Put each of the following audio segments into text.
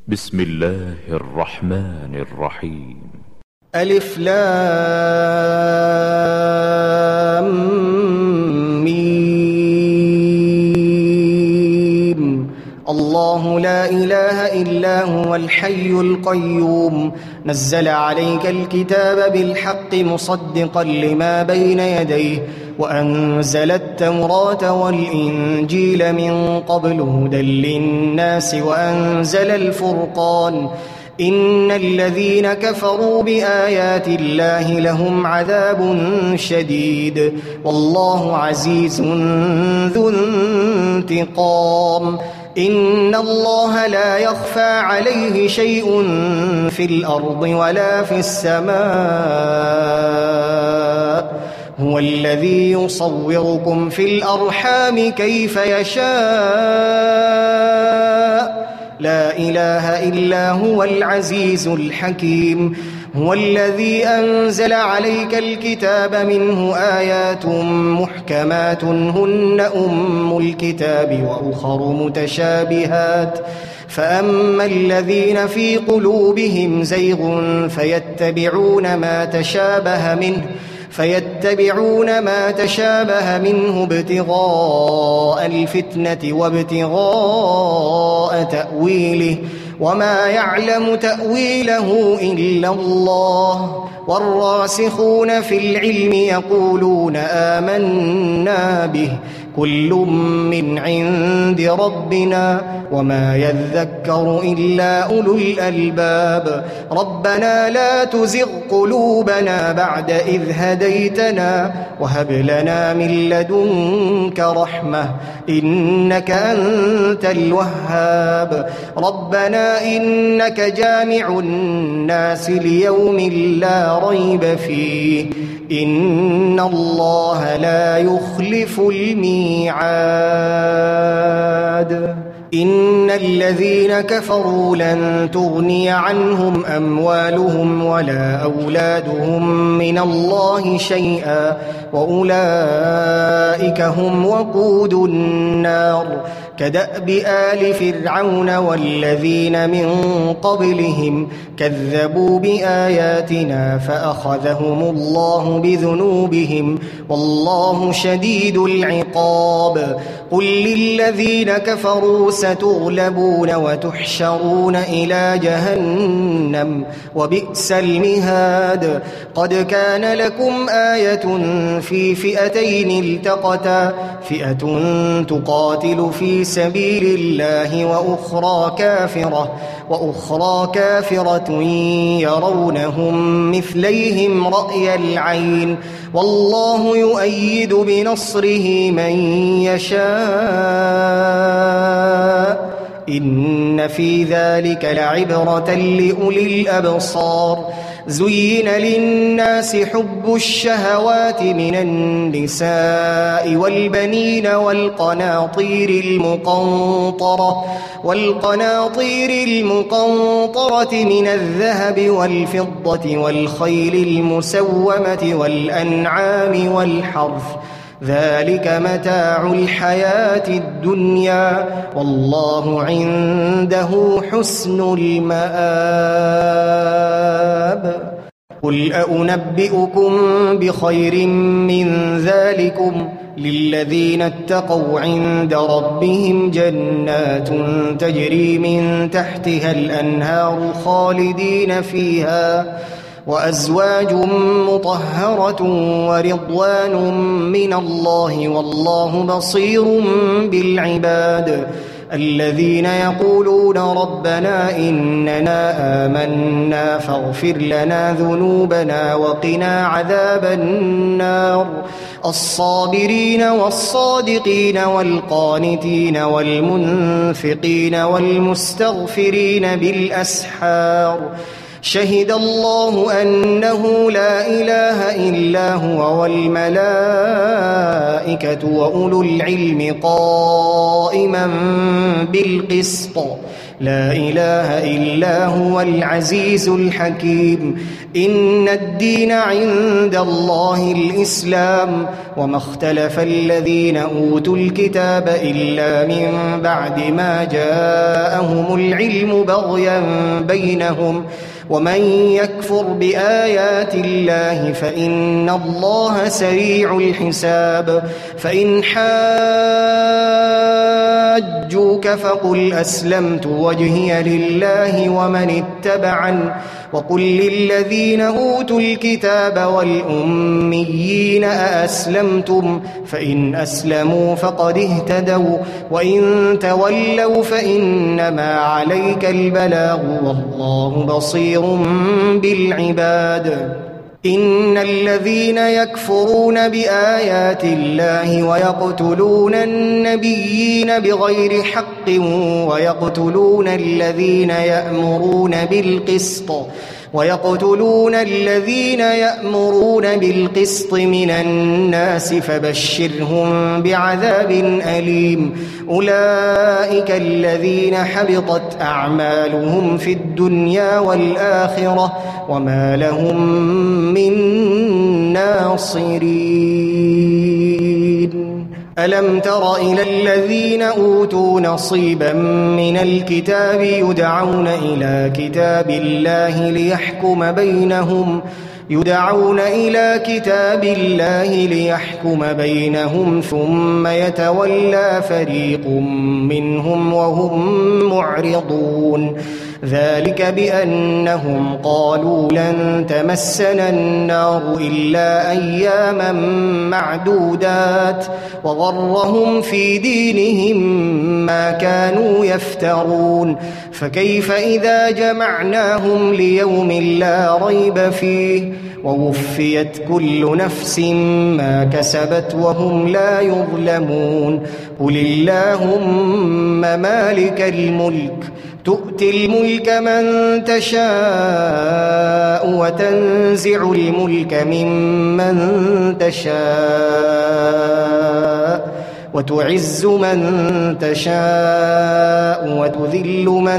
بسم الله الرحمن الرحيم. ألف لام ميم. الله لا إله إلا هو الحي القيوم نزل عليك الكتاب بالحق مصدقا لما بين يديه وأنزل التوراة والإنجيل من قبل هدى للناس وأنزل الفرقان إن الذين كفروا بآيات الله لهم عذاب شديد والله عزيز ذو انتقام. إن الله لا يخفى عليه شيء في الأرض ولا في السماء هو الذي يصوركم في الأرحام كيف يشاء لا إله إلا هو العزيز الحكيم. هو الذي أنزل عليك الكتاب منه آيات محكمات هن أم الكتاب وأخر متشابهات فأما الذين في قلوبهم زيغ فيتبعون ما تشابه منه ابتغاء الفتنة وابتغاء تأويله وما يعلم تأويله إلا الله والراسخون في العلم يقولون آمنا به كل من عند ربنا وما يذكر إلا أولو الألباب. ربنا لا تزغ قلوبنا بعد إذ هديتنا وهب لنا من لدنك رحمة إنك أنت الوهاب. ربنا إنك جامع الناس ليوم لا ريب فيه إن الله لا يخلف الميعاد. إن الذين كفروا لن تغني عنهم أموالهم ولا أولادهم من الله شيئا وأولئك هم وقود النار كدأب آل فرعون والذين من قبلهم كذبوا بآياتنا فأخذهم الله بذنوبهم والله شديد العقاب. قل للذين كفروا ستغلبون وتحشرون إلى جهنم وبئس المهاد. قد كان لكم آية في فئتين التقتا فئة تقاتل في سبيل الله وأخرى كافرة يرونهم مثليهم رأي العين والله يؤيد بنصره من يشاء إن في ذلك لعبرة لأولي الأبصار. زين للناس حب الشهوات من النساء والبنين والقناطير المقنطرة من الذهب والفضة والخيل المسومة والأنعام والحرث ذلك متاع الحياة الدنيا والله عنده حسن المآب. قل أنبئكم بخير من ذلكم للذين اتقوا عند ربهم جنات تجري من تحتها الأنهار خالدين فيها وأزواج مطهرة ورضوان من الله والله بصير بالعباد. الذين يقولون ربنا إننا آمنا فاغفر لنا ذنوبنا وقنا عذاب النار. الصابرين والصادقين والقانتين والمنفقين والمستغفرين بالأسحار. شهد الله أنه لا إله إلا هو والملائكة وأولو العلم قائما بالقسط لا إله إلا هو العزيز الحكيم. إن الدين عند الله الإسلام، وما اختلف الذين أوتوا الكتاب إلا من بعد ما جاءهم العلم بغيا بينهم، ومن يكفر بآيات الله فإن الله سريع الحساب. فإن حاجوك فقل أسلمت وجهي لله ومن اتبعن، وقل للذين أوتوا الكتاب والأميين أأسلمتم؟ فإن أسلموا فقد اهتدوا، وإن تولوا فإنما عليك البلاغ والله بصير بالعباد. إن الذين يكفرون بآيات الله ويقتلون النبيين بغير حق ويقتلون الذين يأمرون بالقسط من الناس فبشرهم بعذاب أليم. أولئك الذين حبطت أعمالهم في الدنيا والآخرة وما لهم من ناصرين. ألم تر إلى الذين أوتوا نصيبا من الكتاب يدعون إلى كتاب الله ليحكم بينهم ثم يتولى فريق منهم وهم معرضون. ذلك بأنهم قالوا لن تمسنا النار إلا أياما معدودات وغرهم في دينهم ما كانوا يفترون. فكيف إذا جمعناهم ليوم لا ريب فيه ووفيت كل نفس ما كسبت وهم لا يظلمون. قل اللهم مالك الملك تؤتي الملك من تشاء وتنزع الملك ممن تشاء وتعز من تشاء وتذل من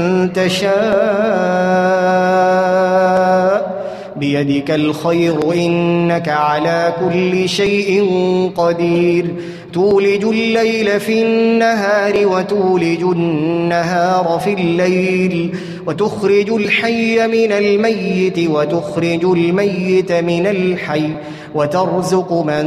تشاء بيدك الخير إنك على كل شيء قدير. تولج الليل في النهار وتولج النهار في الليل وتخرج الحي من الميت وتخرج الميت من الحي وترزق من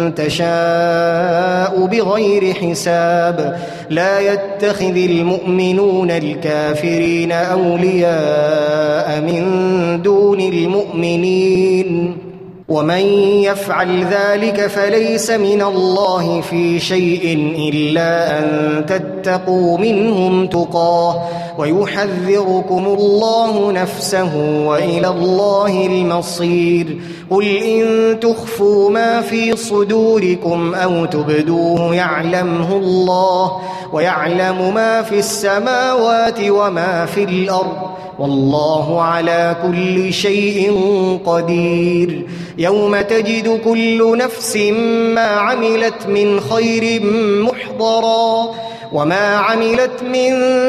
تشاء بغير حساب. لا يتخذ المؤمنون الكافرين أولياء من دون المؤمنين ومن يفعل ذلك فليس من الله في شيء إلا أن تتقوا منهم تقاه ويحذركم الله نفسه وإلى الله المصير. قل إن تخفوا ما في صدوركم أو تبدوه يعلمه الله ويعلم ما في السماوات وما في الأرض والله على كل شيء قدير. يوم تجد كل نفس ما عملت من خير محضرا وما عملت من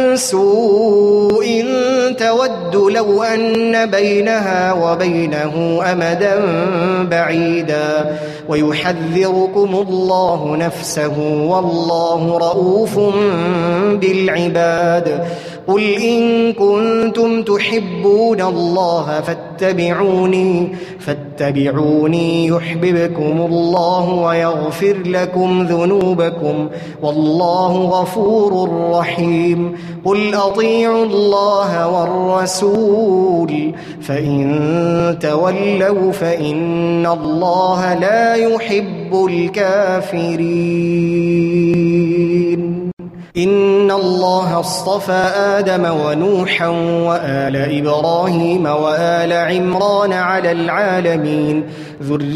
سوء تود لو أن بينها وبينه أمدا بعيدا ويحذركم الله نفسه والله رؤوف بالعباد. قل إن كنتم تحبون الله فاتبعوني يحببكم الله ويغفر لكم ذنوبكم والله غفور رحيم. قل أطيعوا الله والرسول فإن تولوا فإن الله لا يحب الكافرين. إن الله اصطفى آدم ونوحا وآل إبراهيم وآل عمران على العالمين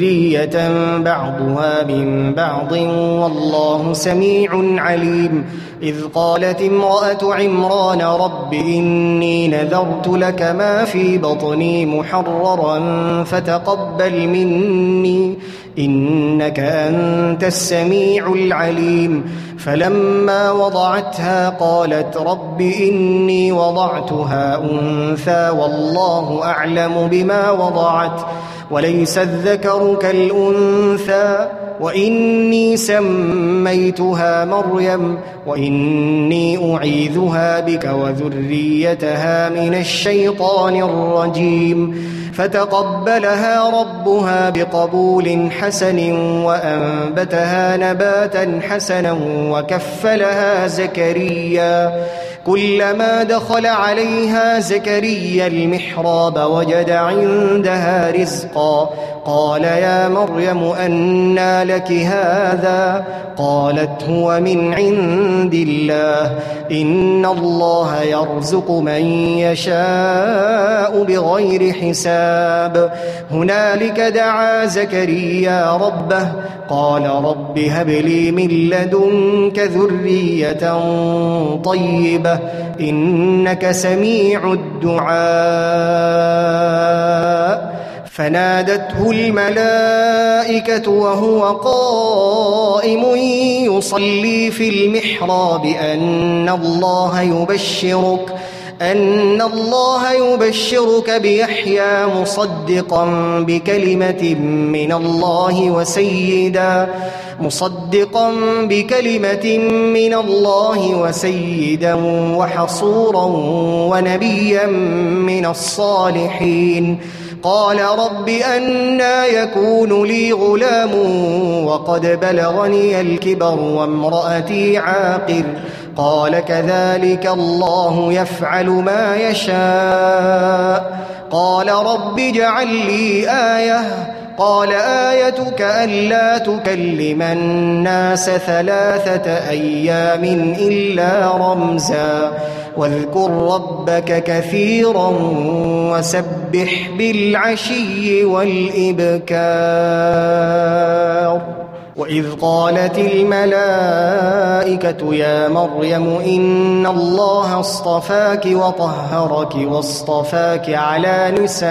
ذرية بعضها من بعض والله سميع عليم. إذ قالت امرأة عمران رب إني نذرت لك ما في بطني محررا فتقبل مني إنك أنت السميع العليم فلما وضعتها قالت رب إني وضعتها أنثى والله أعلم بما وضعت وليس الذكر كالأنثى وإني سميتها مريم وإني أعيذها بك وذريتها من الشيطان الرجيم فتقبلها ربها بقبول حسن وأنبتها نباتا حسنا وكفلها زكريا كلما دخل عليها زكريا المحراب وجد عندها رزقا قال يا مريم أنى لك هذا قالت هو من عند الله إن الله يرزق من يشاء بغير حساب هنالك دعا زكريا ربه قال رب هب لي من لدنك ذرية طيبة إنك سميع الدعاء فنادته الملائكة وهو قائم يصلي في المحراب أن الله يبشرك بيحيى مصدقا بكلمة من الله وسيدا وحصورا ونبيا من الصالحين قال رب أنى يكون لي غلام وقد بلغني الكبر وامرأتي عاقر قال كذلك الله يفعل ما يشاء قال رب اجعل لي آية قال آيتك ألا تكلم الناس 3 أيام إلا رمزا واذكر ربك كثيرا وسبح بالعشي والإبكار وإذ قالت الملائكة يا مريم إن الله اصطفاك وطهرك واصطفاك على نساء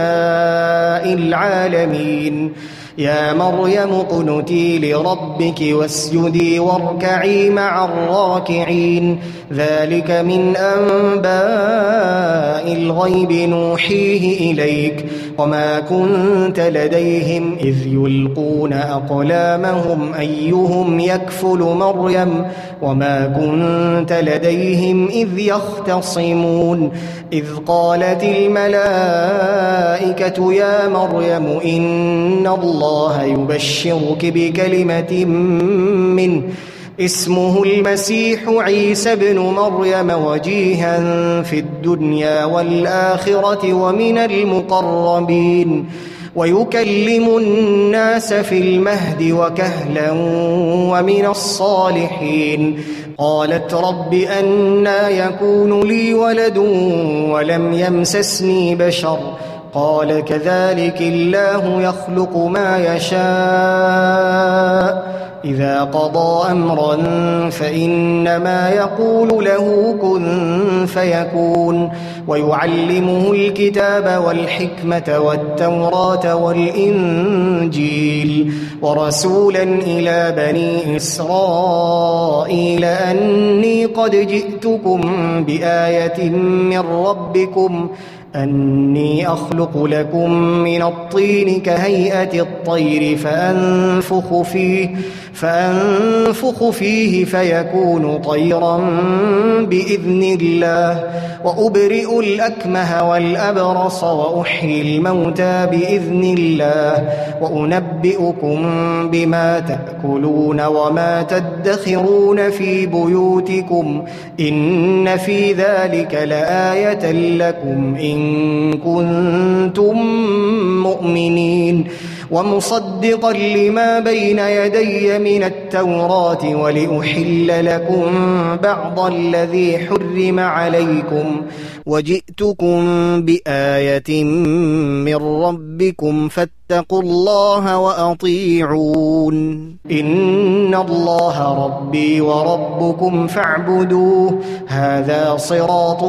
العالمين يا مريم اقنتي لربك واسجدي واركعي مع الراكعين ذلك من أنباء الغيب نوحيه إليك وما كنت لديهم إذ يلقون أقلامهم أيهم يكفل مريم وما كنت لديهم إذ يختصمون إذ قالت الملائكة يا مريم إن الله يبشرك بكلمة منه اسمه المسيح عيسى ابن مريم وجيها في الدنيا والآخرة ومن المقربين ويكلم الناس في المهد وكهلا ومن الصالحين قالت رب أنى يكون لي ولد ولم يمسسني بشر قال كذلك الله يخلق ما يشاء إذا قضى أمرا فإنما يقول له كن فيكون ويعلمه الكتاب والحكمة والتوراة والإنجيل ورسولا إلى بني إسرائيل أني قد جئتكم بآية من ربكم أني أخلق لكم من الطين كهيئة الطير فأنفخ فيه فيكون طيرا بإذن الله وأبرئ الأكمه والأبرص وأحيي الموتى بإذن الله وأنبئكم بما تأكلون وما تدخرون في بيوتكم إن في ذلك لآية لكم إن كنتم مؤمنين ومصدقا لما بين يدي من التوراة ولأحل لكم بعض الذي حرم عليكم وجئتكم بآية من ربكم فاتقوا الله وأطيعون إن الله ربي وربكم فاعبدوه هذا صراط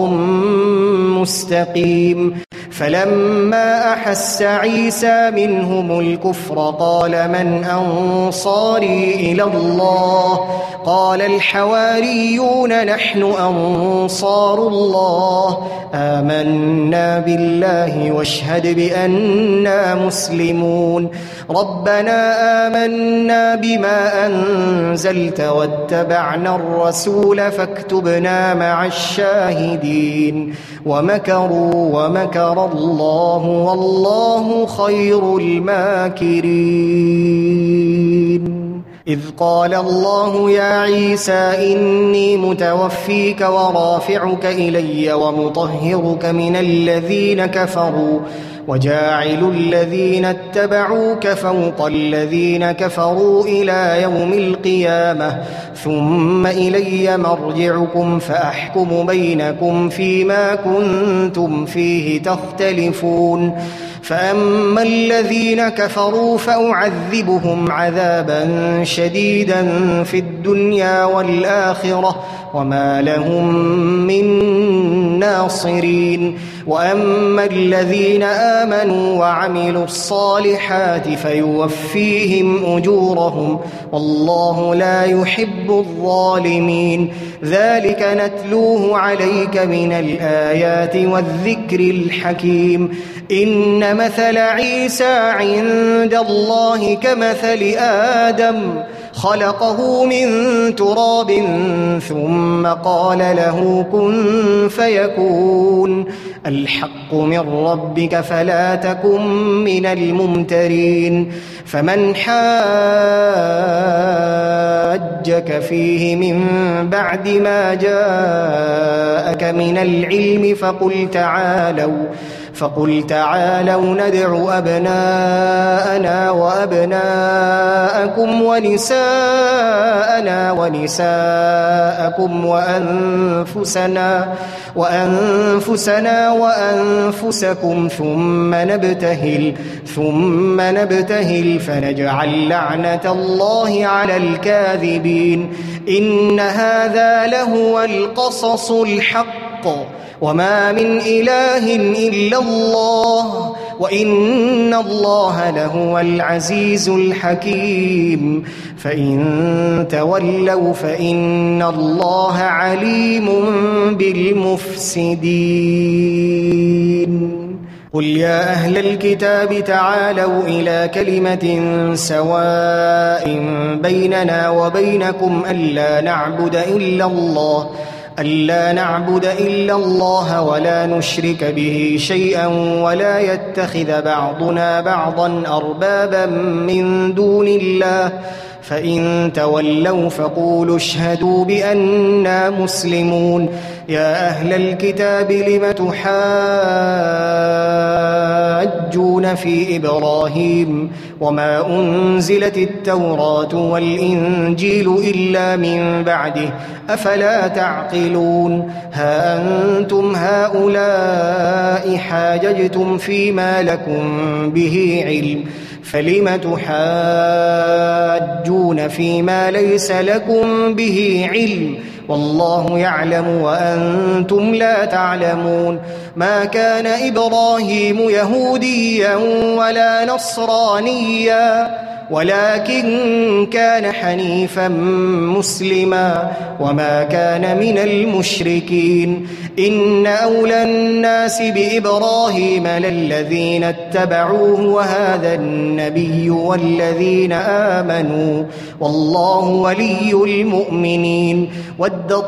مستقيم فلما أحس عيسى منهم الكفر قال من أنصاري إلى الله قال الحواريون نحن أنصار الله آمنا بالله واشهد بأننا مسلمون ربنا آمنا بما أنزلت واتبعنا الرسول فاكتبنا مع الشاهدين ومكروا ومكر الله والله خير الماكرين إذ قال الله يا عيسى إني متوفيك ورافعك إلي ومطهرك من الذين كفروا وجاعل الذين اتبعوك فوق الذين كفروا إلى يوم القيامة ثم إلي مرجعكم فأحكم بينكم فيما كنتم فيه تختلفون فأما الذين كفروا فأعذبهم عذابا شديدا في الدنيا والآخرة وما لهم من ناصرين وأما الذين آمنوا وعملوا الصالحات فيوفيهم أجورهم والله لا يحب الظالمين ذلك نتلوه عليك من الآيات والذكر الحكيم إن مثل عيسى عند الله كمثل آدم خلقه من تراب ثم قال له كن فيكون الحق من ربك فلا تكن من الممترين فمن حاجك فيه من بعد ما جاءك من العلم فقل تعالوا ندع أبناءنا وأبناءكم ونساءنا ونساءكم وأنفسنا وأنفسكم ثم نبتهل فنجعل لعنة الله على الكاذبين إن هذا لهو القصص الحق وما من إله إلا الله وإن الله لهو العزيز الحكيم فإن تولوا فإن الله عليم بالمفسدين قل يا أهل الكتاب تعالوا إلى كلمة سواء بيننا وبينكم ألا نعبد إلا الله ولا نشرك به شيئا ولا يتخذ بعضنا بعضا أربابا من دون الله فإن تولوا فقولوا اشهدوا بأننا مسلمون يا أهل الكتاب لم تحاجون في إبراهيم وما أنزلت التوراة والإنجيل إلا من بعده أفلا تعقلون ها أنتم هؤلاء حاججتم فيما لكم به علم فلم تحاجون فيما ليس لكم به علم والله يعلم وأنتم لا تعلمون ما كان إبراهيم يهوديا ولا نصرانيا ولكن كان حنيفا مسلما وما كان من المشركين إن أولى الناس بإبراهيم للذين اتبعوه وهذا النبي والذين آمنوا والله ولي المؤمنين ودت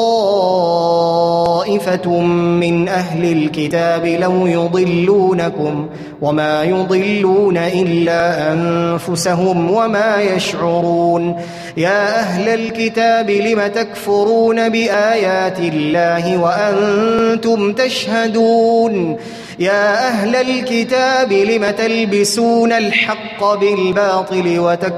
طائفة من أهل الكتاب لو يضلونكم وما يضلون إلا أنفسهم أنفسهم وما يشعرون. يا أهل الكتاب لم تكفرون بآيات الله وأنتم تشهدون. يا أهل الكتاب لم تلبسون الحق بالباطل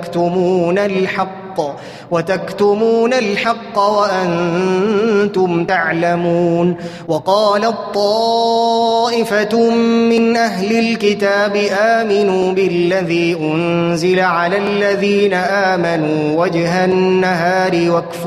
وتكتمون الحق وأنتم تعلمون. وقالت طائفة من أهل الكتاب آمنوا بالذي أنزل على الذين آمنوا وجه النهار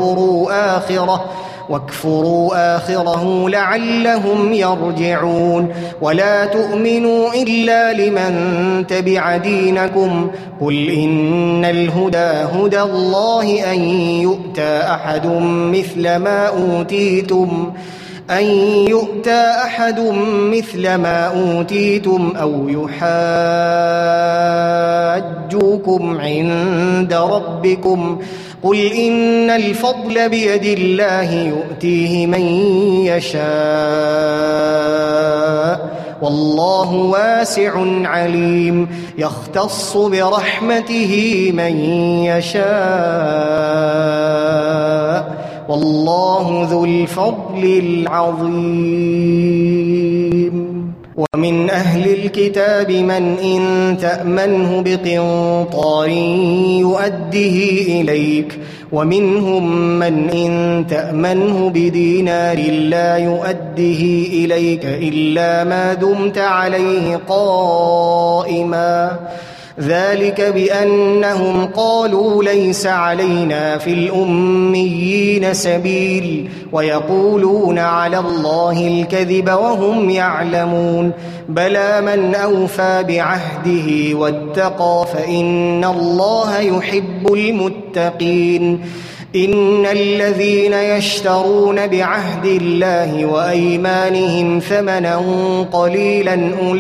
واكفروا آخره لعلهم يرجعون. ولا تؤمنوا إلا لمن تبع دينكم. قل إن الهدى هدى الله أن يؤتى أحد مثل ما أوتيتم أو يحاجوكم عند ربكم. قل إن الفضل بيد الله يؤتيه من يشاء والله واسع عليم. يختص برحمته من يشاء والله ذو الفضل العظيم. ومن أهل الكتاب من إن تأمنه بقنطار يؤده إليك ومنهم من إن تأمنه بدينار لا يؤده إليك إلا ما دمت عليه قائما. ذلك بأنهم قالوا ليس علينا في الأميين سبيل ويقولون على الله الكذب وهم يعلمون. بلى من أوفى بعهده واتقى فإن الله يحب المتقين. إن الذين يشترون بعهد الله وأيمانهم ثمنا قليلا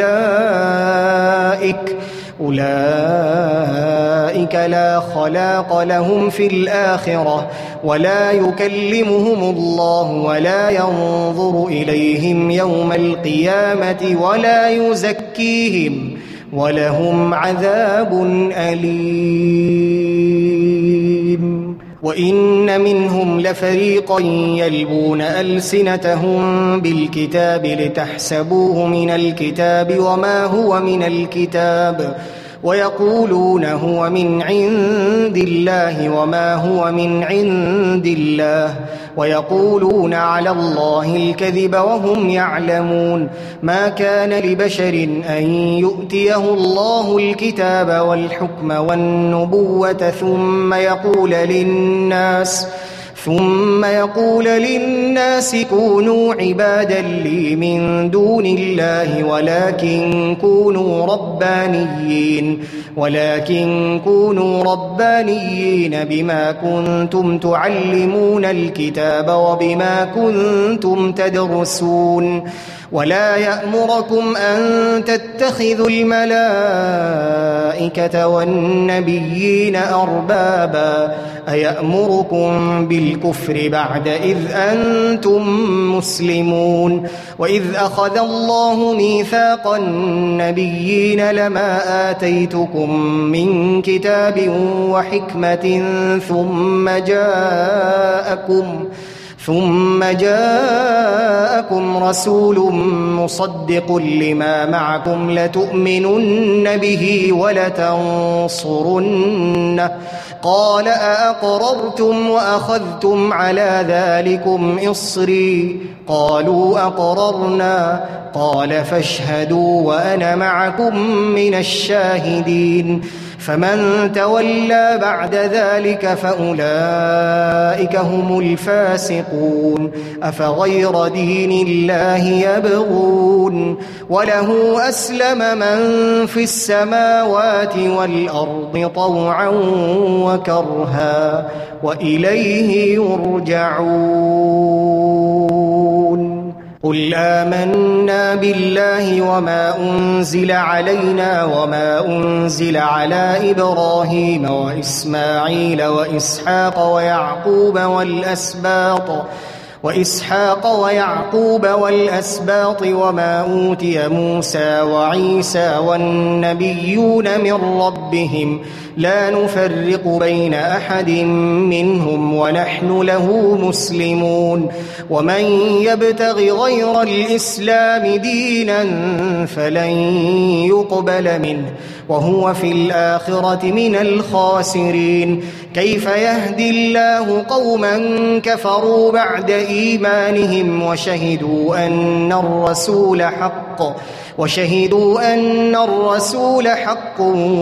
أولئك لا خلاق لهم في الآخرة ولا يكلمهم الله ولا ينظر إليهم يوم القيامة ولا يزكيهم ولهم عذاب أليم. وإن منهم لفريقا يلبون ألسنتهم بالكتاب لتحسبوه من الكتاب وما هو من الكتاب ويقولون هو من عند الله وما هو من عند الله ويقولون على الله الكذب وهم يعلمون. ما كان لبشر أن يؤتيه الله الكتاب والحكم والنبوة ثم يقول للناس كونوا عبادا لي من دون الله ولكن كونوا ربانيين بما كنتم تعلمون الكتاب وبما كنتم تدرسون. ولا يأمركم أن تتخذوا الملائكة والنبيين أربابا أيأمركم بالكفر بعد إذ أنتم مسلمون. وإذ أخذ الله ميثاق النبيين لما آتيتكم من كتاب وحكمة ثم جاءكم رسول مصدق لما معكم لتؤمنن به ولتنصرنه قال أأقررتم وأخذتم على ذلكم إصري قالوا أقررنا قال فاشهدوا وأنا معكم من الشاهدين. فمن تولى بعد ذلك فأولئك هم الفاسقون. أفغير دين الله يبغون وله أسلم من في السماوات والأرض طوعا وكرها وإليه يرجعون. قل آمنا بالله وما أنزل علينا وما أنزل على إبراهيم وإسماعيل وإسحاق ويعقوب وإسحاق ويعقوب والأسباط وما أوتي موسى وعيسى والنبيون من ربهم لا نفرق بين أحد منهم ونحن له مسلمون ومن يبتغ غير الإسلام دينا فلن يقبل منه وهو في الآخرة من الخاسرين كيف يهدي الله قوما كفروا بعد إيمانهم وشهدوا أن الرسول حق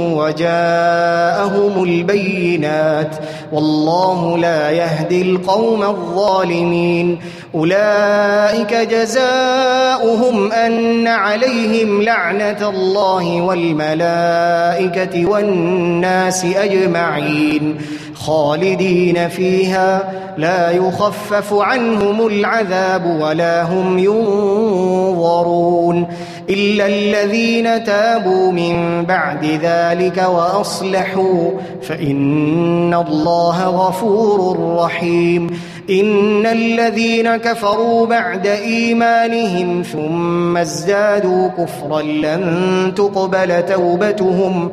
وجاءهم البينات والله لا يهدي القوم الظالمين أولئك جزاؤهم أن عليهم لعنة الله والملائكة والناس أجمعين خالدين فيها لا يخفف عنهم العذاب ولا هم ينظرون إلا الذين تابوا من بعد ذلك وأصلحوا فإن الله غفور رحيم إن الذين كفروا بعد إيمانهم ثم ازدادوا كفرا لن تقبل توبتهم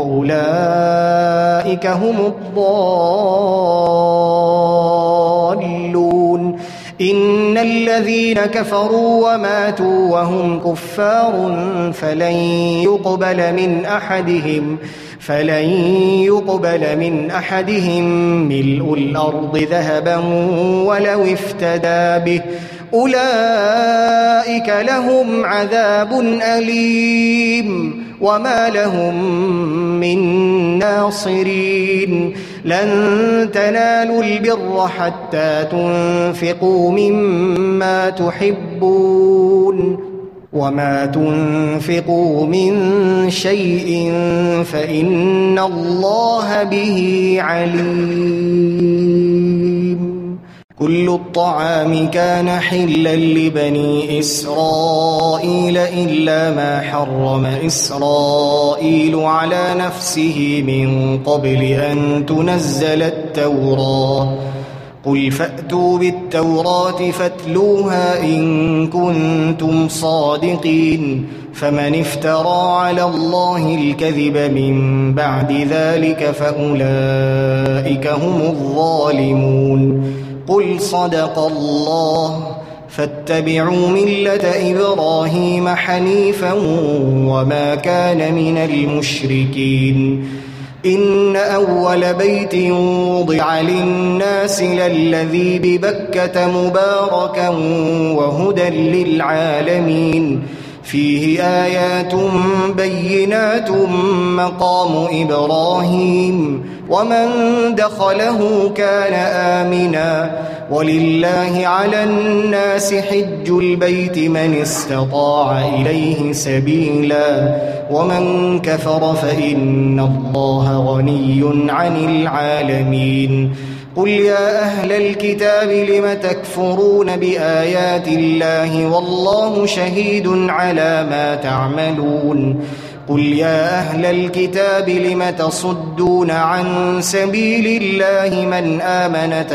وأولئك هم الضالون إن الذين كفروا وماتوا وهم كفار فلن يقبل من أحدهم ملء الأرض ذهبا ولو افتدى به أولئك لهم عذاب أليم وما لهم من ناصرين لن تنالوا البر حتى تنفقوا مما تحبون وما تنفقوا من شيء فإن الله به عليم كل الطعام كان حلا لبني إسرائيل إلا ما حرم إسرائيل على نفسه من قبل أن تنزل التوراة قل فأتوا بالتوراة فاتلوها إن كنتم صادقين فمن افترى على الله الكذب من بعد ذلك فأولئك هم الظالمون قل صدق الله فاتبعوا ملة إبراهيم حنيفا وما كان من المشركين إن أول بيت وضع للناس للذي ببكة مباركا وهدى للعالمين فيه آيات بينات مقام إبراهيم ومن دخله كان آمنا ولله على الناس حج البيت من استطاع إليه سبيلا ومن كفر فإن الله غني عن العالمين قل يا أهل الكتاب لم تكفرون بآيات الله والله شهيد على ما تعملون قل يا أهل الكتاب لم تصدون عن سبيل الله من آمن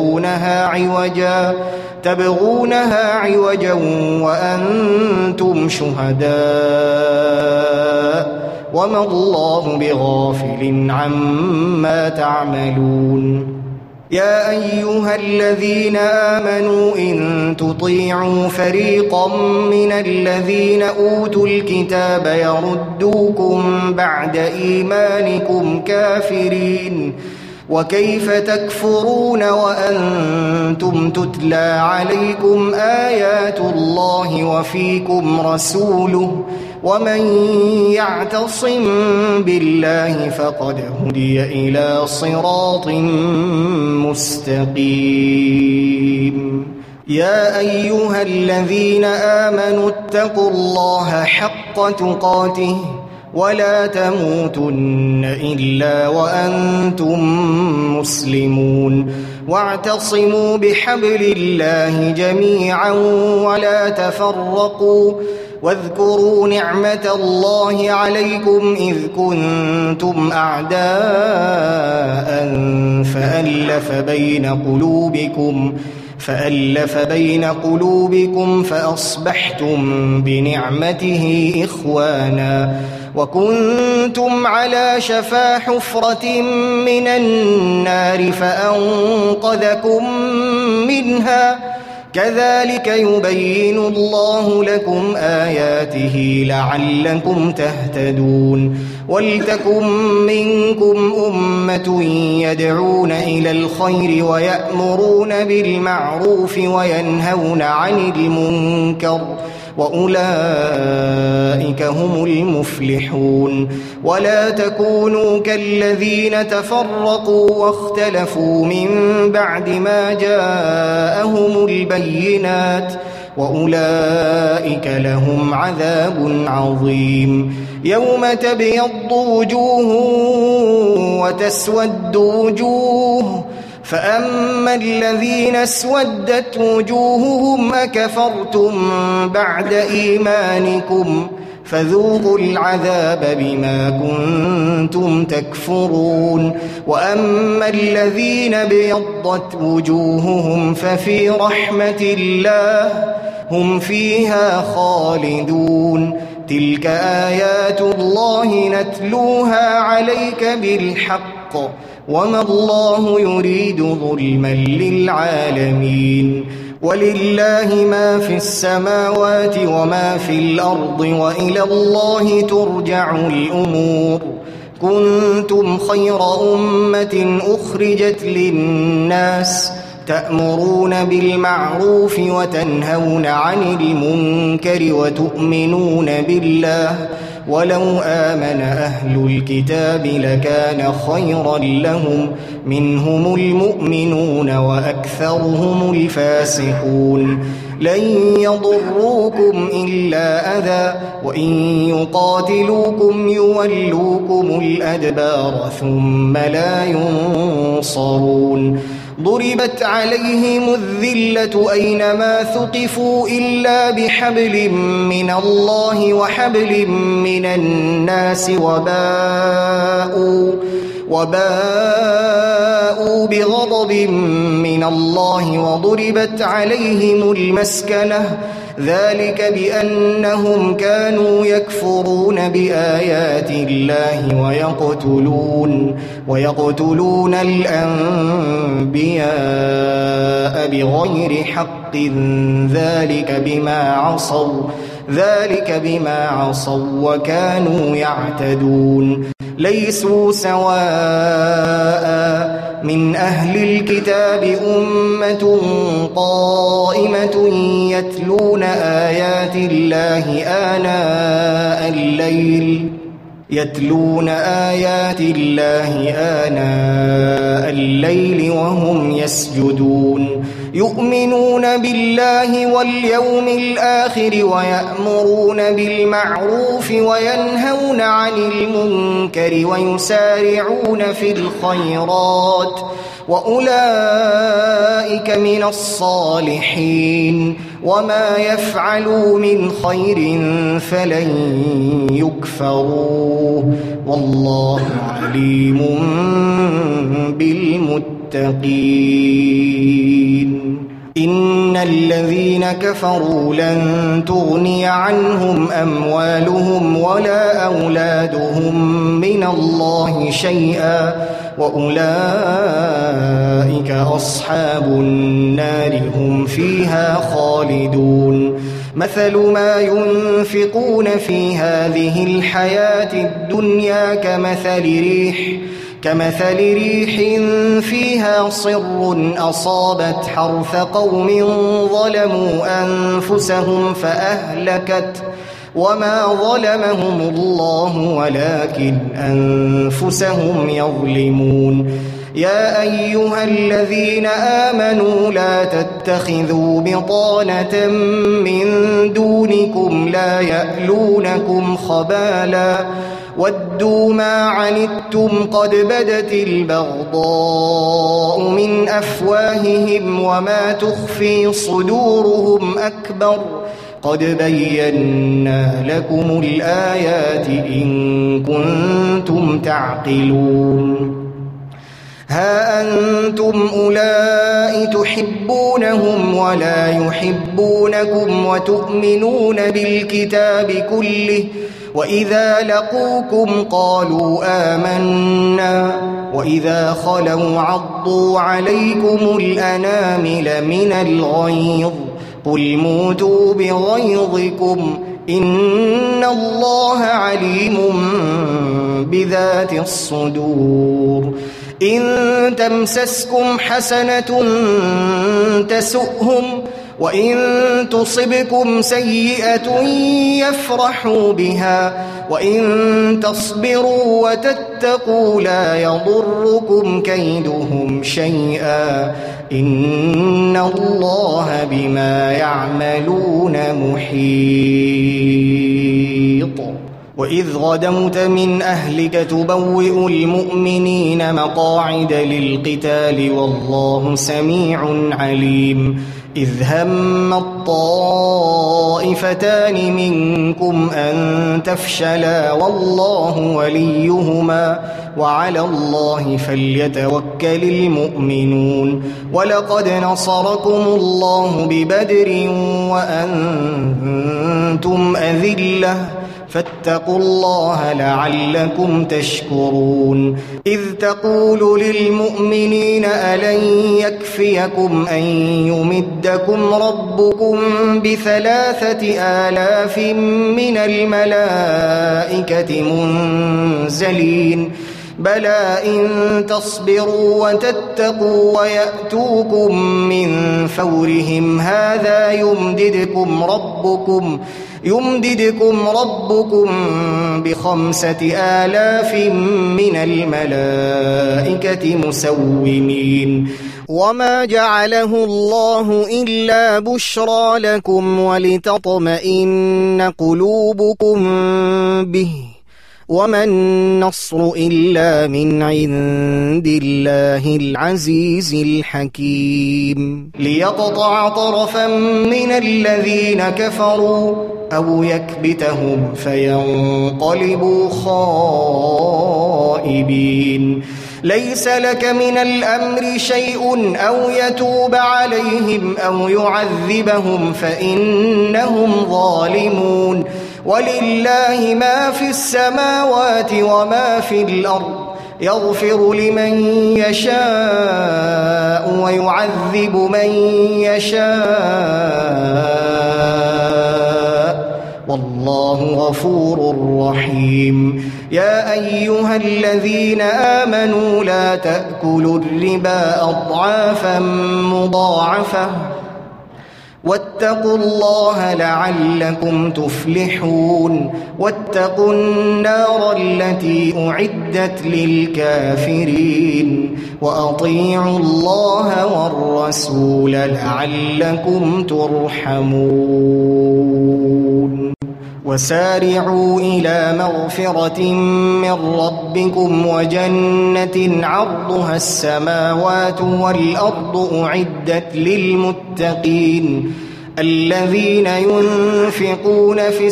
تبغونها عوجا وأنتم شهداء وما الله بغافل عما تعملون يا أيها الذين آمنوا إن تطيعوا فريقا من الذين أوتوا الكتاب يردوكم بعد إيمانكم كافرين وكيف تكفرون وأنتم تتلى عليكم آيات الله وفيكم رسوله ومن يعتصم بالله فقد هدي إلى صراط مستقيم يا أيها الذين آمنوا اتقوا الله حق تقاته ولا تموتن إلا وأنتم مسلمون واعتصموا بحبل الله جميعا ولا تفرقوا واذكروا نعمة الله عليكم إذ كنتم أعداء فألف بين قلوبكم فأصبحتم بنعمته إخوانا وكنتم على شفا حفرة من النار فأنقذكم منها كذلك يبين الله لكم آياته لعلكم تهتدون ولتكن منكم أمة يدعون إلى الخير ويأمرون بالمعروف وينهون عن المنكر وأولئك هم المفلحون ولا تكونوا كالذين تفرقوا واختلفوا من بعد ما جاءهم البينات وأولئك لهم عذاب عظيم يوم تبيض وجوه وتسود وجوه فأما الذين اسودت وجوههم أكفرتم بعد إيمانكم فذوقوا العذاب بما كنتم تكفرون وأما الذين ابيضت وجوههم ففي رحمة الله هم فيها خالدون تلك آيات الله نتلوها عليك بالحق وما الله يريد ظلما للعالمين ولله ما في السماوات وما في الأرض وإلى الله ترجع الأمور كنتم خير أمة أخرجت للناس تأمرون بالمعروف وتنهون عن المنكر وتؤمنون بالله ولو آمن أهل الكتاب لكان خيرا لهم منهم المؤمنون وأكثرهم الفاسقون لن يضروكم إلا أذى وإن يقاتلوكم يولوكم الأدبار ثم لا ينصرون ضربت عليهم الذلة أينما ثقفوا إلا بحبل من الله وحبل من الناس وباءوا بغضب من الله وضربت عليهم المسكنة ذلك بأنهم كانوا يكفرون بآيات الله ويقتلون الأنبياء بغير حق ذلك بما عصوا وكانوا يعتدون ليسوا سواء من أهل الكتاب أمة قائمة يتلون آيات الله آناء الليل وهم يسجدون يؤمنون بالله واليوم الآخر ويأمرون بالمعروف وينهون عن المنكر ويسارعون في الخيرات وأولئك من الصالحين وما يفعلوا من خير فلن يكفروه والله عليم بالمتقين إن الذين كفروا لن تغني عنهم أموالهم ولا أولادهم من الله شيئا وأولئك أصحاب النار هم فيها خالدون مثل ما ينفقون في هذه الحياة الدنيا كمثل ريح فيها صر أصابت حرث قوم ظلموا أنفسهم فأهلكت وما ظلمهم الله ولكن أنفسهم يظلمون يا أيها الذين آمنوا لا تتخذوا بطانة من دونكم لا يألونكم خبالا ودوا ما عنتم قد بدت البغضاء من أفواههم وما تخفي صدورهم أكبر قد بينا لكم الآيات إن كنتم تعقلون ها أنتم أولئك تحبونهم ولا يحبونكم وتؤمنون بالكتاب كله وإذا لقوكم قالوا آمنا وإذا خلوا عضوا عليكم الأنامل من الغيظ قل موتوا بغيظكم إن الله عليم بذات الصدور إن تمسسكم حسنة تسؤهم وإن تصبكم سيئة يفرحوا بها وإن تصبروا وتتقوا لا يضركم كيدهم شيئا إن الله بما يعملون محيط وإذ غدوت من أهلك تبوئ المؤمنين مقاعد للقتال والله سميع عليم إذ هم الطائفتان منكم أن تفشلا والله وليهما وعلى الله فليتوكل المؤمنون ولقد نصركم الله ببدر وأنتم أذلة فاتقوا الله لعلكم تشكرون إذ تقول للمؤمنين ألن يكفيكم أن يمدكم ربكم ب3,000 من الملائكة منزلين بلى إن تصبروا وتتقوا ويأتوكم من فورهم هذا يمددكم ربكم ب5,000 من الملائكة مسومين وما جعله الله إلا بشرى لكم ولتطمئن قلوبكم به وما النصر إلا من عند الله العزيز الحكيم ليقطع طرفا من الذين كفروا أو يكبتهم فينقلبوا خائبين ليس لك من الأمر شيء أو يتوب عليهم أو يعذبهم فإنهم ظالمون ولله ما في السماوات وما في الأرض يغفر لمن يشاء ويعذب من يشاء والله غفور رحيم يا أيها الذين آمنوا لا تأكلوا الربا أضعافا مضاعفة واتقوا الله لعلكم تفلحون واتقوا النار التي أعدت للكافرين وأطيعوا الله والرسول لعلكم ترحمون وسارعوا إلى مغفرة من ربكم وجنة عرضها السماوات والأرض أعدت للمتقين الذين ينفقون في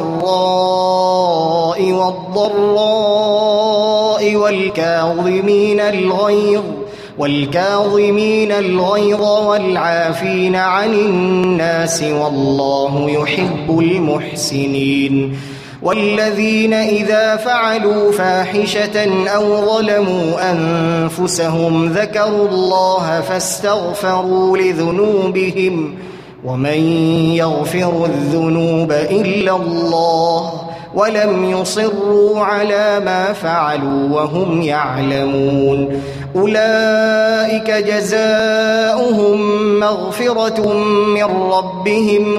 السراء والضراء والكاظمين الغيظ والعافين عن الناس والله يحب المحسنين والذين إذا فعلوا فاحشة أو ظلموا أنفسهم ذكروا الله فاستغفروا لذنوبهم ومن يغفر الذنوب إلا الله ولم يصروا على ما فعلوا وهم يعلمون أولئك جزاؤهم مغفرة من ربهم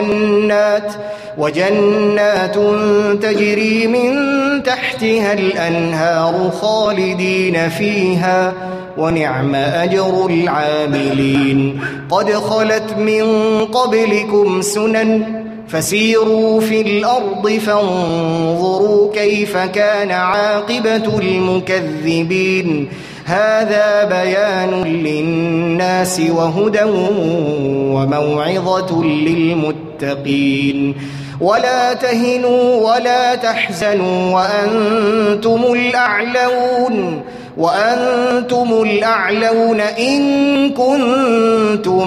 وجنات تجري من تحتها الأنهار خالدين فيها ونعم أجر العاملين قد خلت من قبلكم سنن فسيروا في الأرض فانظروا كيف كان عاقبة المكذبين هذا بيان للناس وهدى وموعظة للمتقين ولا تهنوا ولا تحزنوا وأنتم الأعلون وأنتم الأعلون إن كنتم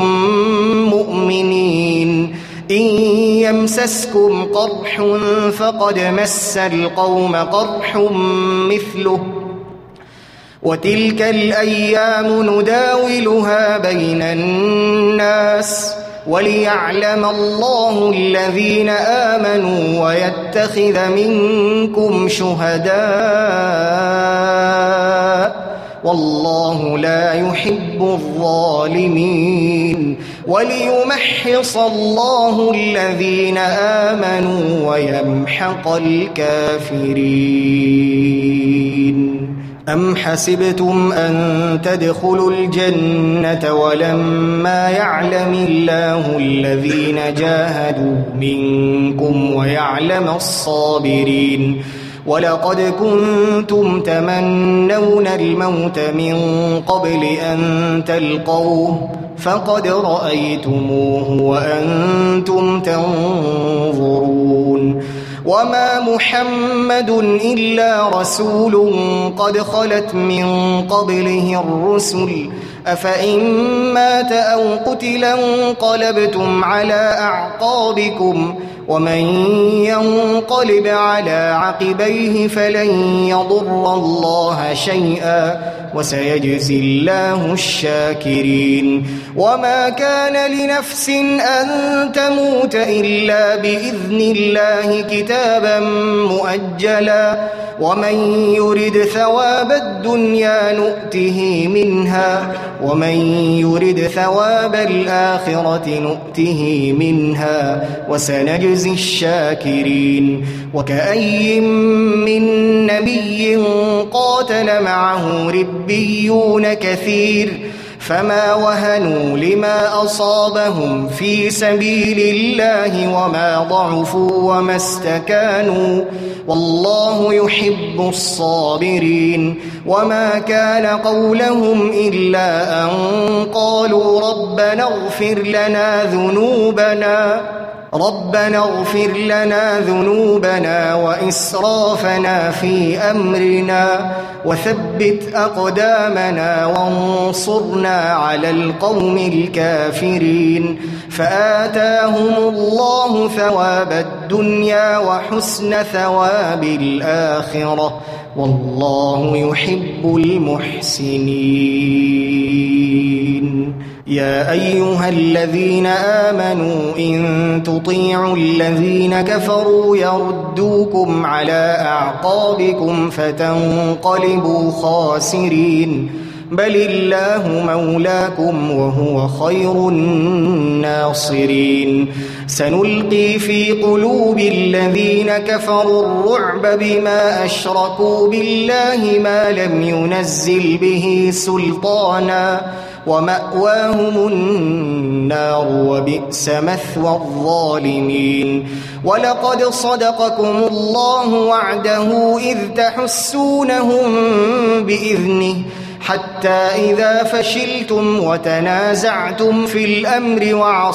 مؤمنين إن يمسسكم قرح فقد مس القوم قرح مثله وتلك الأيام نداولها بين الناس وليعلم الله الذين آمنوا ويتخذ منكم شهداء والله لا يحب الظالمين وليمحص الله الذين آمنوا ويمحق الكافرين أم حسبتم أن تدخلوا الجنة ولما يعلم الله الذين جاهدوا منكم ويعلم الصابرين ولقد كنتم تمنون الموت من قبل أن تلقوه فقد رأيتموه وأنتم تنظرون وما محمد إلا رسول قد خلت من قبله الرسل أفإن مات أو قتلا انقلبتم على أعقابكم ومن ينقلب على عقبيه فلن يضر الله شيئا وسيجزي الله الشاكرين وما كان لنفس أن تموت إلا بإذن الله كتابا مؤجلا ومن يرد ثواب الدنيا نؤته منها ومن يرد ثواب الآخرة نؤته منها وسنجزي الشاكرين وكأي من نبي قاتل معه ربيون كثير فما وهنوا لما أصابهم في سبيل الله وما ضعفوا وما استكانوا والله يحب الصابرين وما كان قولهم إلا أن قالوا ربنا اغفر لنا ذنوبنا وإسرافنا في أمرنا وثبت أقدامنا وانصرنا على القوم الكافرين فآتاهم الله ثواب الدنيا وحسن ثواب الآخرة والله يحب المحسنين يا أيها الذين آمنوا إن تطيعوا الذين كفروا يردوكم على أعقابكم فتنقلبوا خاسرين بل الله مولاكم وهو خير الناصرين سنلقي في قلوب الذين كفروا الرعب بما أشركوا بالله ما لم ينزل به سلطانا ومأواهم النار وبئس مثوى الظالمين ولقد صدقكم الله وعده إذ تحسونهم بإذنه حتى إذا فشلتم وتنازعتم في الأمر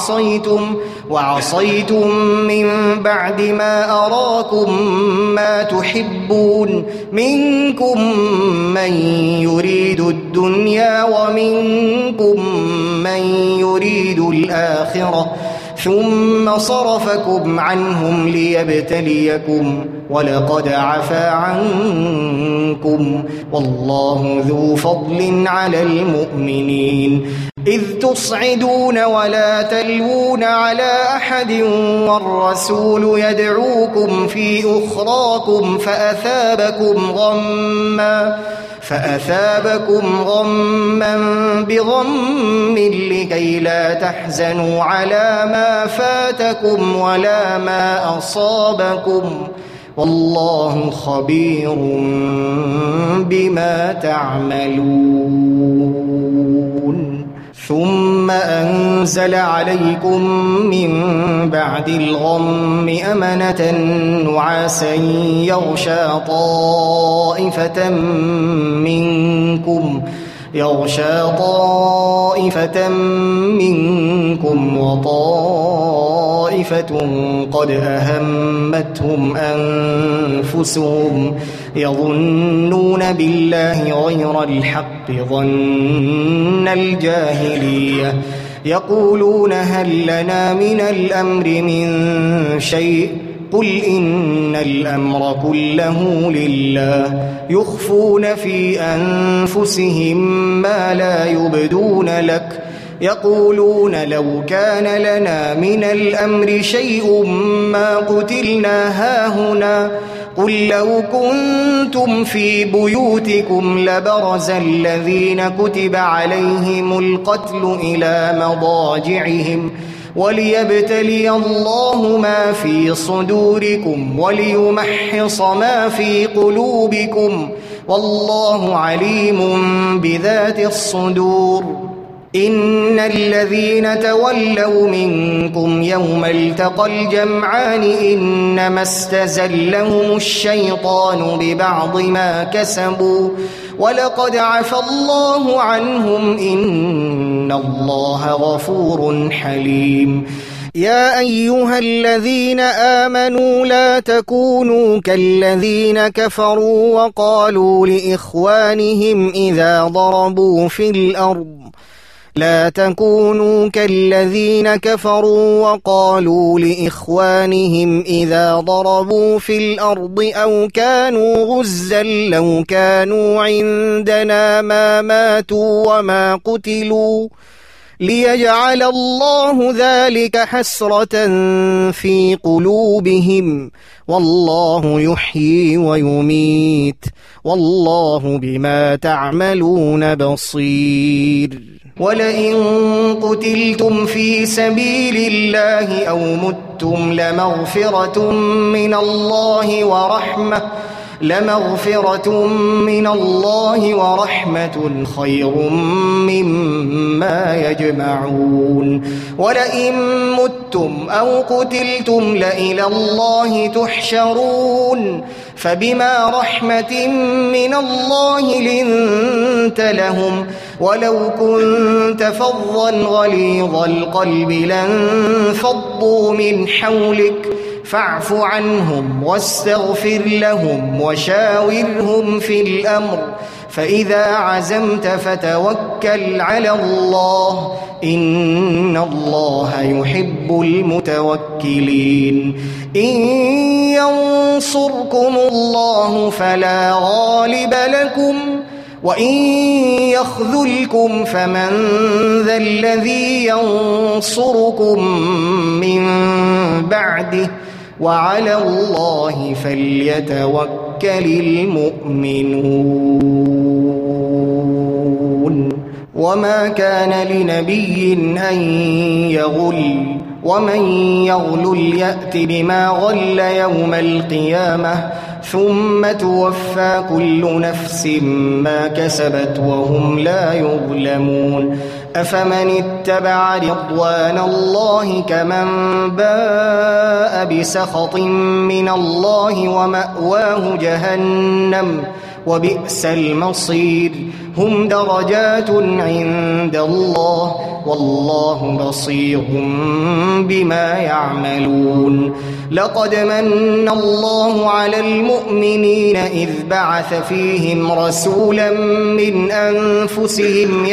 وعصيتم من بعد ما أراكم ما تحبون منكم من يريد الدنيا ومنكم من يريد الآخرة ثم صرفكم عنهم ليبتليكم ولقد عفا عنكم والله ذو فضل على المؤمنين إذ تصعدون ولا تلوون على أحد والرسول يدعوكم في أخراكم فأثابكم غما بغم لكي لا تحزنوا على ما فاتكم ولا ما أصابكم والله خبير بما تعملون ثم أنزل عليكم من بعد الغم أمنة نعاسا يغشى طائفة منكم يغشى طائفة منكم وطائفة قد أهمتهم أنفسهم يظنون بالله غير الحق ظن الجاهلية يقولون هل لنا من الأمر من شيء قل إن الأمر كله لله يخفون في أنفسهم ما لا يبدون لك يقولون لو كان لنا من الأمر شيء ما قتلنا هاهنا قل لو كنتم في بيوتكم لبرز الذين كتب عليهم القتل إلى مضاجعهم وليبتلي الله ما في صدوركم وليمحص ما في قلوبكم والله عليم بذات الصدور إن الذين تولوا منكم يوم التقى الجمعان إنما استزلهم الشيطان ببعض ما كسبوا ولقد عفى الله عنهم إن الله غفور حليم يا أيها الذين آمنوا لا تكونوا كالذين كفروا وقالوا لإخوانهم إذا ضربوا في الأرض لا تكونوا كالذين كفروا وقالوا لإخوانهم إذا ضربوا في الأرض أو كانوا غزا لو كانوا عندنا ما ماتوا وما قتلوا ليجعل الله ذلك حسرة في قلوبهم والله يحيي ويميت والله بما تعملون بصير ولئن قتلتم في سبيل الله أو متم لمغفرة من الله ورحمة خير مما يجمعون ولئن متم أو قتلتم لإلى الله تحشرون فبما رحمة من الله لنت لهم ولو كنت فظا غليظ القلب لانفضوا من حولك فاعف عنهم واستغفر لهم وشاورهم في الأمر فإذا عزمت فتوكل على الله إن الله يحب المتوكلين إن ينصركم الله فلا غالب لكم وإن يخذلكم فمن ذا الذي ينصركم من بعده وعلى الله فليتوكل المؤمنون وما كان لنبي أن يغل ومن يغل يأت بما غل يوم القيامة ثم توفى كل نفس ما كسبت وهم لا يظلمون أفمن اتبع رضوان الله كمن باء بسخط من الله ومأواه جهنم وبئس المصير هم درجات عند الله والله بصير بما يعملون لقد من الله على المؤمنين إذ بعث فيهم رسولا من أنفسهم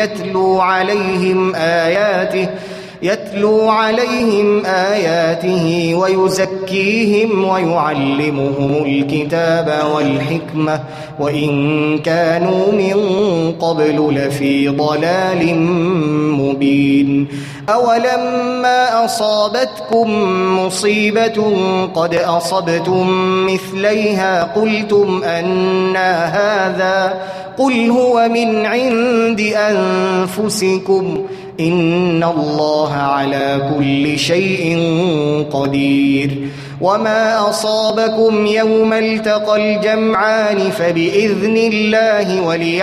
يتلو عليهم آياته ويزكيهم ويعلمهم الكتاب والحكمة وإن كانوا من قبل لفي ضلال مبين أولما أصابتكم مصيبة قد أصبتم مثليها قلتم أنى هذا قل هو من عند أنفسكم إن الله على كل شيء قدير وما أصابكم يوم التقى الجمعان فبإذن الله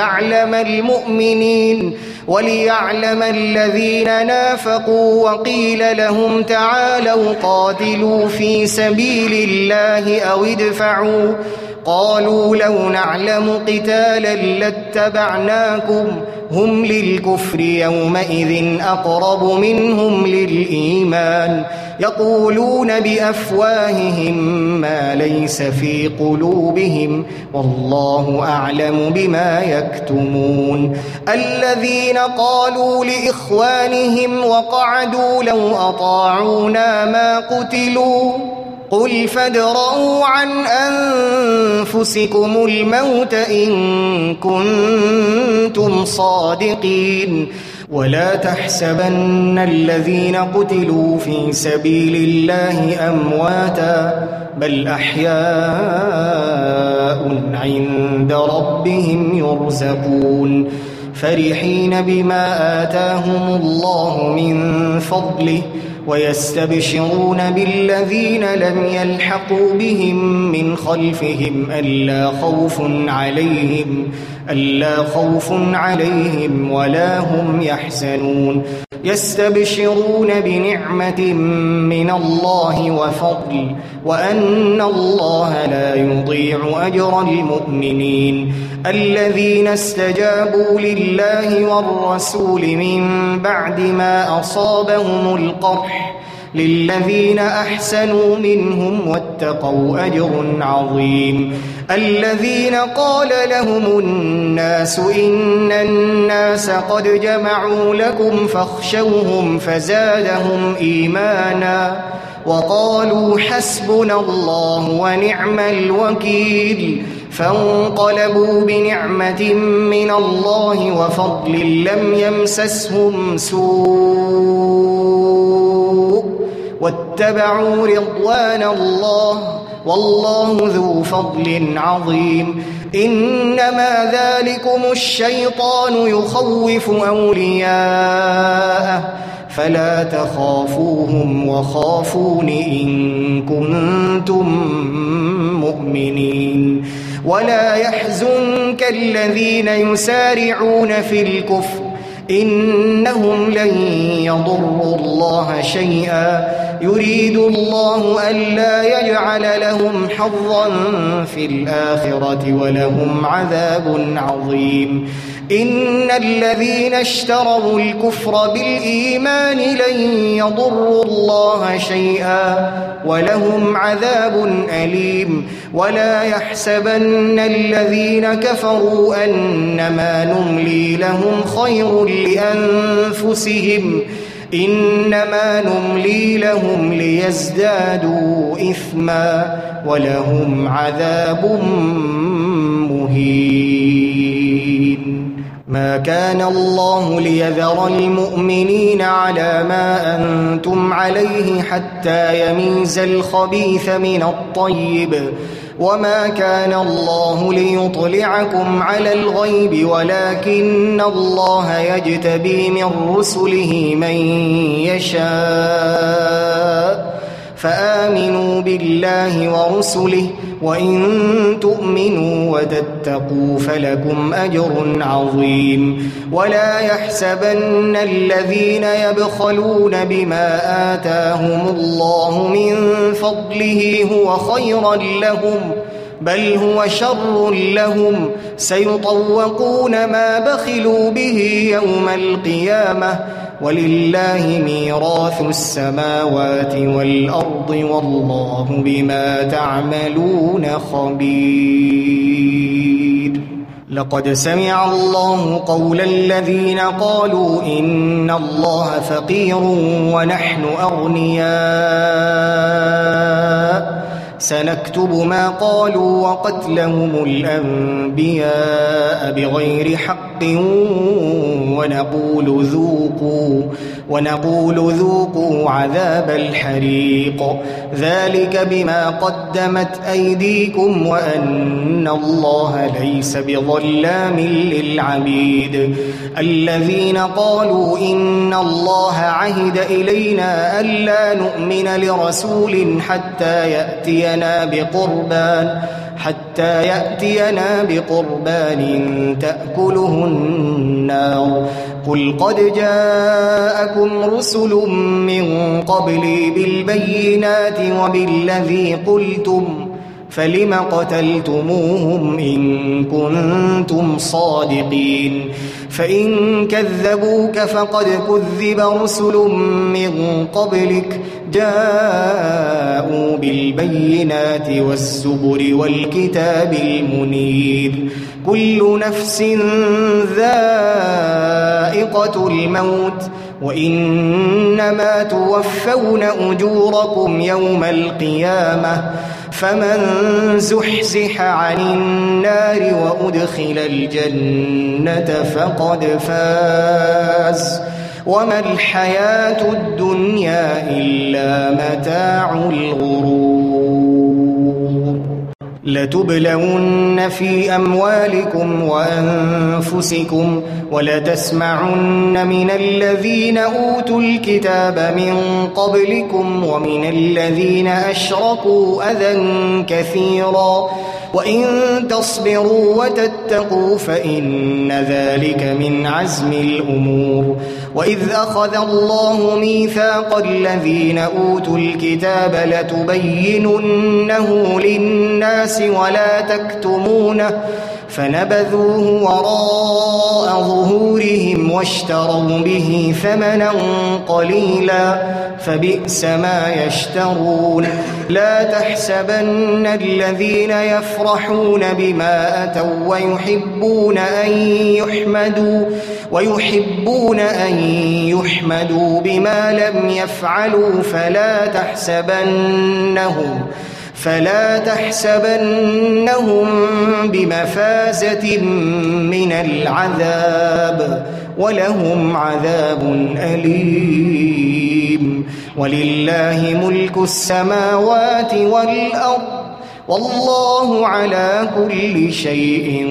وليعلم الذين نافقوا وقيل لهم تعالوا قاتلوا في سبيل الله أو ادفعوا قالوا لو نعلم قتالا لاتبعناكم هم للكفر يومئذ أقرب منهم للإيمان يقولون بأفواههم ما ليس في قلوبهم والله أعلم بما يكتمون الذين قالوا لإخوانهم وقعدوا لو أطاعونا ما قتلوا قل فادرءوا عن أنفسكم الموت إن كنتم صادقين ولا تحسبن الذين قتلوا في سبيل الله أمواتا بل أحياء عند ربهم يرزقون فرحين بما آتاهم الله من فضله ويستبشرون بالذين لم يلحقوا بهم من خلفهم ألا خوف عليهم ولا هم يحزنون يستبشرون بنعمة من الله وفضل وأن الله لا يضيع أجر المؤمنين الذين استجابوا لله والرسول من بعد ما أصابهم القرح للذين أحسنوا منهم واتقوا أجر عظيم الذين قال لهم الناس إن الناس قد جمعوا لكم فاخشوهم فزادهم إيمانا وقالوا حسبنا الله ونعم الوكيل فانقلبوا بنعمة من الله وفضل لم يمسسهم سوء واتبعوا رضوان الله والله ذو فضل عظيم إنما ذلكم الشيطان يخوف أولياءه فلا تخافوهم وخافون إن كنتم مؤمنين ولا يحزنك الذين يسارعون في الكفر إنهم لن يضروا الله شيئا يريد الله ألا يجعل لهم حظا في الآخرة ولهم عذاب عظيم إن الذين اشتروا الكفر بالإيمان لن يضروا الله شيئا ولهم عذاب أليم ولا يحسبن الذين كفروا أنما نملي لهم خير لأنفسهم إنما نملي لهم ليزدادوا إثما ولهم عذاب مهين ما كان الله ليذر المؤمنين على ما أنتم عليه حتى يميز الخبيث من الطيب وما كان الله ليطلعكم على الغيب ولكن الله يجتبي من رسله من يشاء فآمنوا بالله ورسله وإن تؤمنوا وتتقوا فلكم أجر عظيم ولا يحسبن الذين يبخلون بما آتاهم الله من فضله هو خيرا لهم بل هو شر لهم سيطوقون ما بخلوا به يوم القيامة ولله ميراث السماوات والأرض والله بما تعملون خبير لقد سمع الله قول الذين قالوا إن الله فقير ونحن أغنياء سنكتب ما قالوا وقتلهم الأنبياء بغير حق ونقول ذوقوا عذاب الحريق ذلك بما قدمت أيديكم وأن الله ليس بظلام للعبيد الذين قالوا إن الله عهد إلينا ألا نؤمن لرسول حتى يأتينا بقربان تأكله النار قل قد جاءكم رسل من قبلي بالبينات وبالذي قلتم فلم قتلتموهم إن كنتم صادقين فإن كذبوك فقد كذب رسل من قبلك جاءوا بالبينات والزبر والكتاب المنير كل نفس ذائقة الموت وإنما توفون أجوركم يوم القيامة فمن زحزح عن النار وأدخل الجنة فقد فاز وما الحياة الدنيا إلا متاع الغرور لتبلون في أموالكم وأنفسكم ولتسمعن من الذين أوتوا الكتاب من قبلكم ومن الذين أشركوا أذى كثيرا وإن تصبروا وتتقوا فإن ذلك من عزم الأمور وإذ أخذ الله ميثاق الذين أوتوا الكتاب لتبيننه للناس ولا تكتمونه فنبذوه وراء ظهورهم واشتروا به ثمنا قليلا فبئس ما يشترون لا تحسبن الذين يفرحون بما أتوا ويحبون أن يحمدوا بما لم يفعلوا فلا تحسبنهم بمفازة من العذاب ولهم عذاب أليم ولله ملك السماوات والأرض والله على كل شيء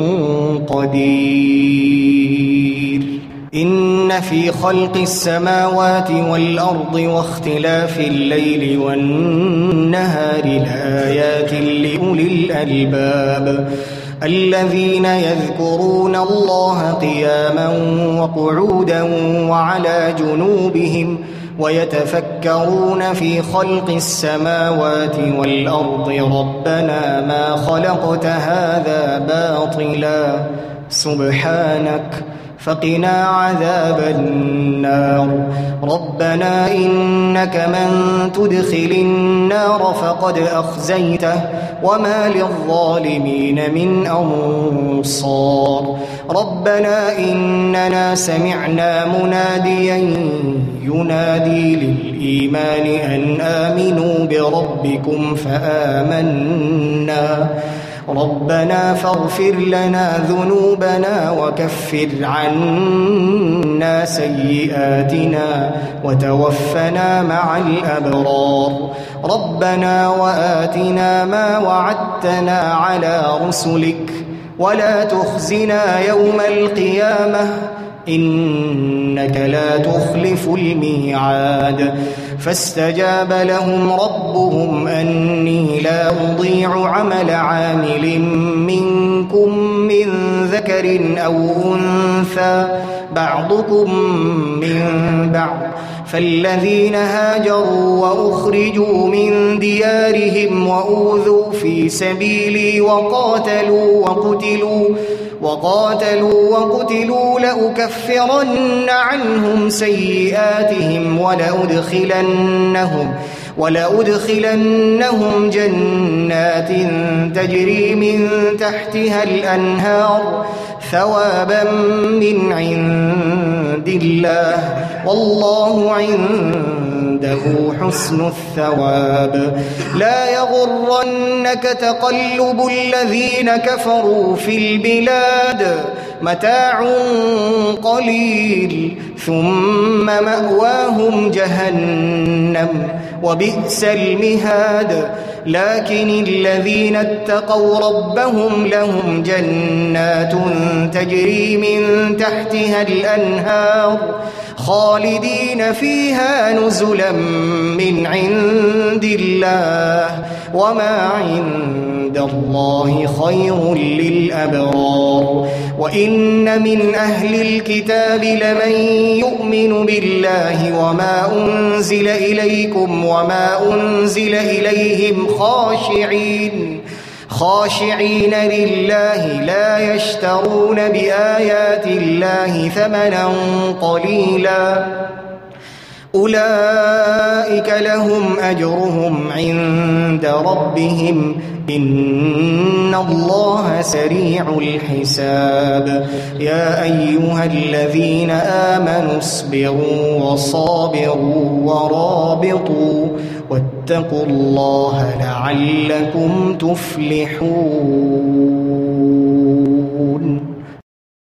قدير إن في خلق السماوات والأرض واختلاف الليل والنهار لآيات لأولي الألباب الذين يذكرون الله قياما وقعودا وعلى جنوبهم ويتفكرون في خلق السماوات والأرض ربنا ما خلقت هذا باطلا سبحانك فقنا عذاب النار ربنا إنك من تدخل النار فقد أخزيته وما للظالمين من أنصار ربنا إننا سمعنا مناديا ينادي للإيمان أن آمنوا بربكم فآمنا ربنا فاغفر لنا ذنوبنا وكفر عنا سيئاتنا وتوفنا مع الأبرار ربنا وآتنا ما وعدتنا على رسلك ولا تخزنا يوم القيامة إنك لا تخلف الميعاد فاستجاب لهم ربهم أني لا أضيع عمل عامل منكم من ذكر أو أنثى بعضكم من بعض فالذين هاجروا وأخرجوا من ديارهم وأوذوا في سبيلي وقاتلوا لأكفرن عنهم سيئاتهم ولأدخلنهم جنات تجري من تحتها الأنهار ثوابا من عند الله والله عنده حسن الثواب لا يغرنك تقلب الذين كفروا في البلاد متاع قليل ثم مأواهم جهنم وبئس المهاد لكن الذين اتقوا ربهم لهم جنات تجري من تحتها الأنهار خالدين فيها نزلا من عند الله وما عند عند الله خير للأبرار. وإن من أهل الكتاب لمن يؤمن بالله وما أنزل إليكم وما أنزل إليهم خاشعين لله لا يشترون بآيات الله ثمنا قليلا أولئك لهم أجرهم عند ربهم إن الله سريع الحساب. يا أيها الذين آمنوا اصبروا وصابروا ورابطوا واتقوا الله لعلكم تفلحون.